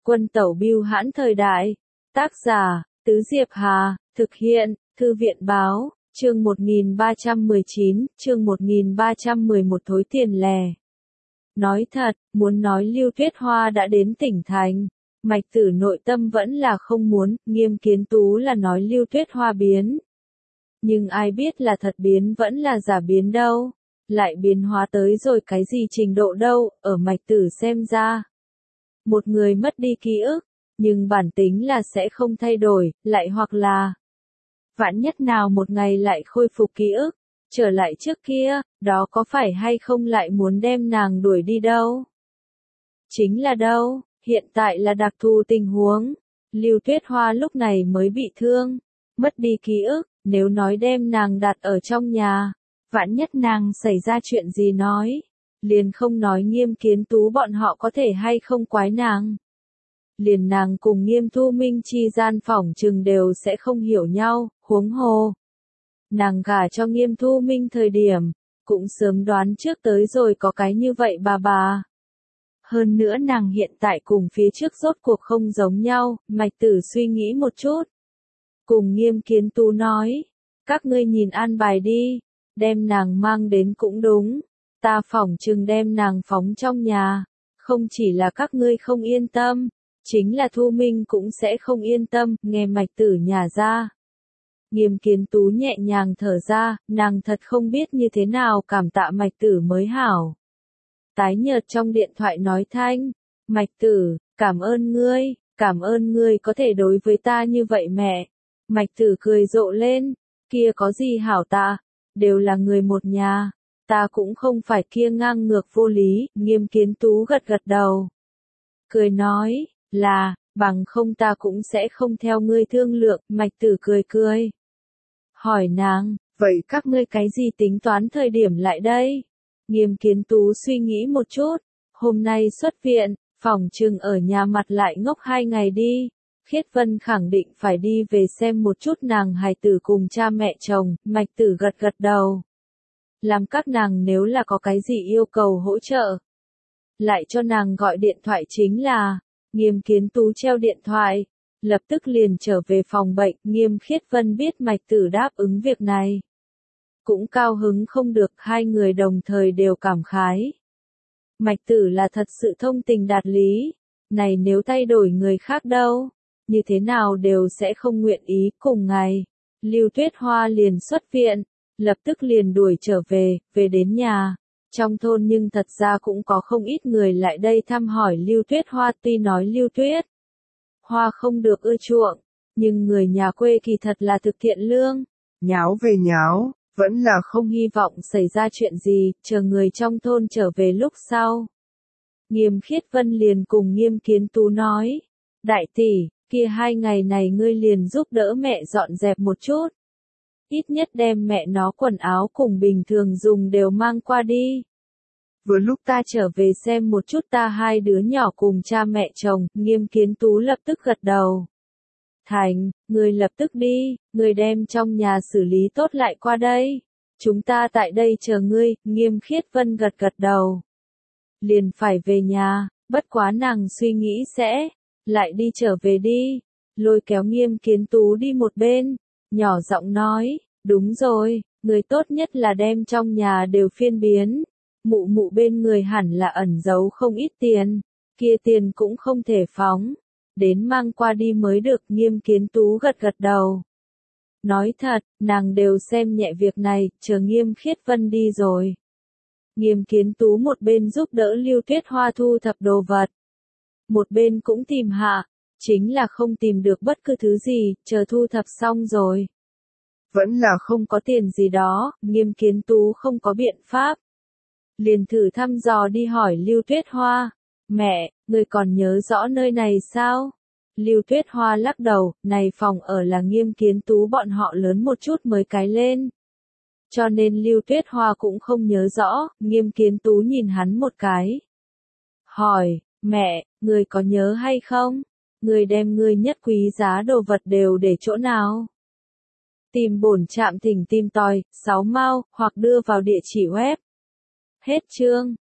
Quân tẩu bưu hãn thời đại. Tác giả, Tứ Diệp Hà, thực hiện, Thư viện báo, chương 1319, chương 1311 thối tiền lẻ. Nói thật, muốn nói Lưu Tuyết Hoa đã đến tỉnh thành, Mạch Tử nội tâm vẫn là không muốn, Nghiêm Kiến Tú là nói Lưu Tuyết Hoa biến. Nhưng ai biết là thật biến vẫn là giả biến đâu, lại biến hóa tới rồi cái gì trình độ đâu, ở Mạch Tử xem ra. Một người mất đi ký ức, nhưng bản tính là sẽ không thay đổi, lại hoặc là vạn nhất nào một ngày lại khôi phục ký ức, trở lại trước kia, đó có phải hay không lại muốn đem nàng đuổi đi đâu? Chính là đâu, hiện tại là đặc thù tình huống, Lưu Tuyết Hoa lúc này mới bị thương, mất đi ký ức, nếu nói đem nàng đặt ở trong nhà, vạn nhất nàng xảy ra chuyện gì nói, liền không nói Nghiêm Kiến Tú bọn họ có thể hay không quái nàng. Liền nàng cùng Nghiêm Thu Minh chi gian phỏng chừng đều sẽ không hiểu nhau, huống hồ. Nàng gả cho Nghiêm Thu Minh thời điểm, cũng sớm đoán trước tới rồi có cái như vậy bà. Hơn nữa nàng hiện tại cùng phía trước rốt cuộc không giống nhau, Mạch Tử suy nghĩ một chút. Cùng Nghiêm Kiến Tú nói, các ngươi nhìn an bài đi, đem nàng mang đến cũng đúng, ta phỏng chừng đem nàng phóng trong nhà, không chỉ là các ngươi không yên tâm, chính là Thu Minh cũng sẽ không yên tâm, nghe Mạch Tử nhả ra. Nghiêm Kiến Tú nhẹ nhàng thở ra, nàng thật không biết như thế nào cảm tạ Mạch Tử mới hảo. Tái nhợt trong điện thoại nói thanh, Mạch Tử, cảm ơn ngươi có thể đối với ta như vậy mẹ. Mạch Tử cười rộ lên, kia có gì hảo tạ, đều là người một nhà, ta cũng không phải kia ngang ngược vô lý, Nghiêm Kiến Tú gật gật đầu. Cười nói, là, bằng không ta cũng sẽ không theo ngươi thương lượng, Mạch Tử cười. Hỏi nàng, vậy các ngươi cái gì tính toán thời điểm lại đây? Nghiêm Kiến Tú suy nghĩ một chút, hôm nay xuất viện, phỏng chừng ở nhà mặt lại ngốc 2 ngày đi. Khiết Vân khẳng định phải đi về xem một chút nàng hài tử cùng cha mẹ chồng, Mạch Tử gật đầu. Làm các nàng nếu là có cái gì yêu cầu hỗ trợ, lại cho nàng gọi điện thoại chính là. Nghiêm Kiến Tú treo điện thoại, lập tức liền trở về phòng bệnh, Nghiêm Khiết Vân biết Mạch Tử đáp ứng việc này. Cũng cao hứng không được, hai người đồng thời đều cảm khái. Mạch Tử là thật sự thông tình đạt lý, này nếu thay đổi người khác đâu, như thế nào đều sẽ không nguyện ý. Cùng ngày, Lưu Tuyết Hoa liền xuất viện, lập tức liền đuổi trở về đến nhà. Trong thôn nhưng thật ra cũng có không ít người lại đây thăm hỏi Lưu Tuyết Hoa, tuy nói Lưu Tuyết Hoa không được ưa chuộng, nhưng người nhà quê kỳ thật là thực thiện lương, nháo về nháo, vẫn là không hy vọng xảy ra chuyện gì, chờ người trong thôn trở về lúc sau. Nghiêm Khiết Vân liền cùng Nghiêm Kiến Tú nói, đại tỷ, kia 2 ngày này ngươi liền giúp đỡ mẹ dọn dẹp một chút. Ít nhất đem mẹ nó quần áo cùng bình thường dùng đều mang qua đi. Vừa lúc ta trở về xem một chút ta 2 đứa nhỏ cùng cha mẹ chồng, Nghiêm Kiến Tú lập tức gật đầu. Thành, ngươi lập tức đi, ngươi đem trong nhà xử lý tốt lại qua đây. Chúng ta tại đây chờ ngươi, Nghiêm Khiết Vân gật đầu. Liền phải về nhà, bất quá nàng suy nghĩ sẽ, lại đi trở về đi. Lôi kéo Nghiêm Kiến Tú đi một bên, nhỏ giọng nói, đúng rồi, người tốt nhất là đem trong nhà đều phiên biến. Mụ bên người hẳn là ẩn giấu không ít tiền, kia tiền cũng không thể phóng, đến mang qua đi mới được. Nghiêm Kiến Tú gật đầu. Nói thật, nàng đều xem nhẹ việc này, chờ Nghiêm Khiết Vân đi rồi. Nghiêm Kiến Tú một bên giúp đỡ Lưu Tuyết Hoa thu thập đồ vật, một bên cũng tìm hạ, chính là không tìm được bất cứ thứ gì, chờ thu thập xong rồi. Vẫn là không có tiền gì đó, Nghiêm Kiến Tú không có biện pháp. Liền thử thăm dò đi hỏi Lưu Tuyết Hoa, mẹ, người còn nhớ rõ nơi này sao? Lưu Tuyết Hoa lắc đầu, này phòng ở là Nghiêm Kiến Tú bọn họ lớn một chút mới cái lên. Cho nên Lưu Tuyết Hoa cũng không nhớ rõ, Nghiêm Kiến Tú nhìn hắn một cái. Hỏi, mẹ, người có nhớ hay không? Người đem người nhất quý giá đồ vật đều để chỗ nào? Tìm bổn trạm thỉnh tìm tòi, 6 mao, hoặc đưa vào địa chỉ web. Hết chương.